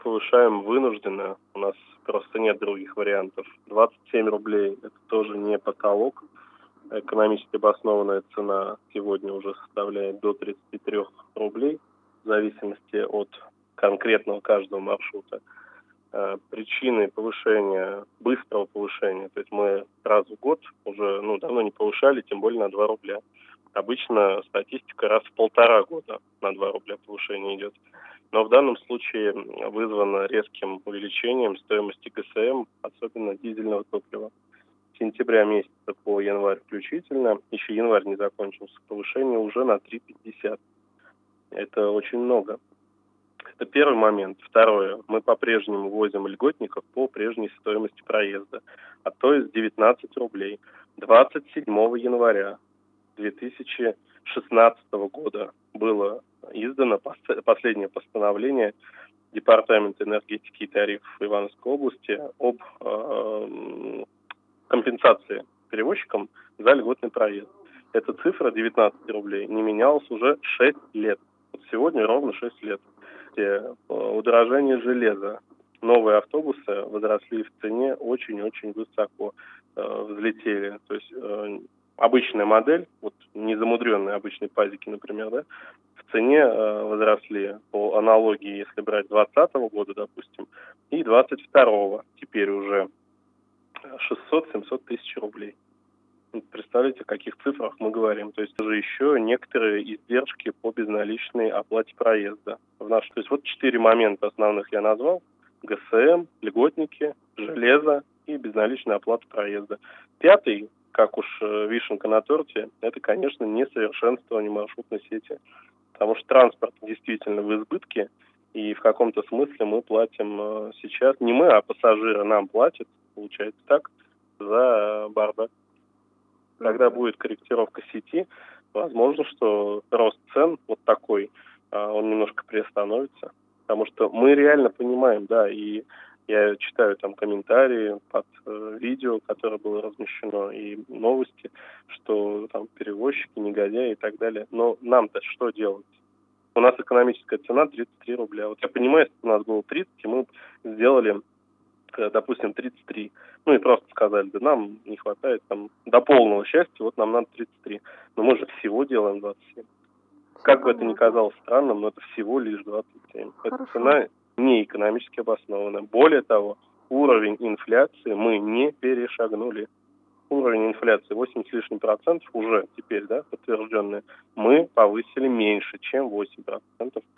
Повышаем вынужденно, у нас просто нет других вариантов. 27 рублей– это тоже не потолок. Экономически обоснованная цена сегодня уже составляет до 33 рублей, в зависимости от конкретного каждого маршрута. Причины повышения, быстрого повышения, то есть мы раз в год уже давно не повышали, тем более на 2 рубля. Обычно статистика раз в 1,5 года на 2 рубля повышение идет. Но в данном случае вызвано резким увеличением стоимости ГСМ, особенно дизельного топлива. С сентября месяца по январь включительно, еще январь не закончился, повышение уже на 3,50. Это очень много. Это первый момент. Второе. Мы по-прежнему возим льготников по прежней стоимости проезда, а то есть 19 рублей. 27 января 2016 года было издано последнее постановление Департамента энергетики и тарифов Ивановской области об компенсации перевозчикам за льготный проезд. Эта цифра 19 рублей не менялась уже 6 лет. Вот сегодня ровно 6 лет. Удорожание железа. Новые автобусы возросли в цене очень-очень высоко, взлетели. То есть обычная модель, вот незамудренные обычные пазики, например, да, в цене возросли по аналогии, если брать 2020 года, допустим, и 22-го, теперь уже 600-700 тысяч рублей. Представляете, о каких цифрах мы говорим. То есть уже еще некоторые издержки по безналичной оплате проезда. То есть вот 4 момента основных я назвал. ГСМ, льготники, железо и безналичная оплата проезда. 5-й, как уж вишенка на торте, это, конечно, несовершенствование маршрутной сети. Потому что транспорт действительно в избытке, и в каком-то смысле мы платим сейчас, не мы, а пассажиры нам платят, получается так, за бардак. Когда будет корректировка сети, возможно, что рост цен вот такой, он немножко приостановится. Потому что мы реально понимаем, да, и я читаю там комментарии под видео, которое было размещено, и новости, что там перевозчики, негодяи и так далее. Но нам-то что делать? У нас экономическая цена 33 рубля. Вот я понимаю, если бы у нас было 30, и мы сделали, допустим, 33. И просто сказали, да нам не хватает там до полного счастья, вот нам надо 33. Но мы же всего делаем 27. Как бы это ни казалось странным, но это всего лишь 27. Эта цена не экономически обоснована. Более того, уровень инфляции мы не перешагнули. Уровень инфляции 8 с лишним процентов уже теперь, да, подтвержденный, мы повысили меньше, чем 8%.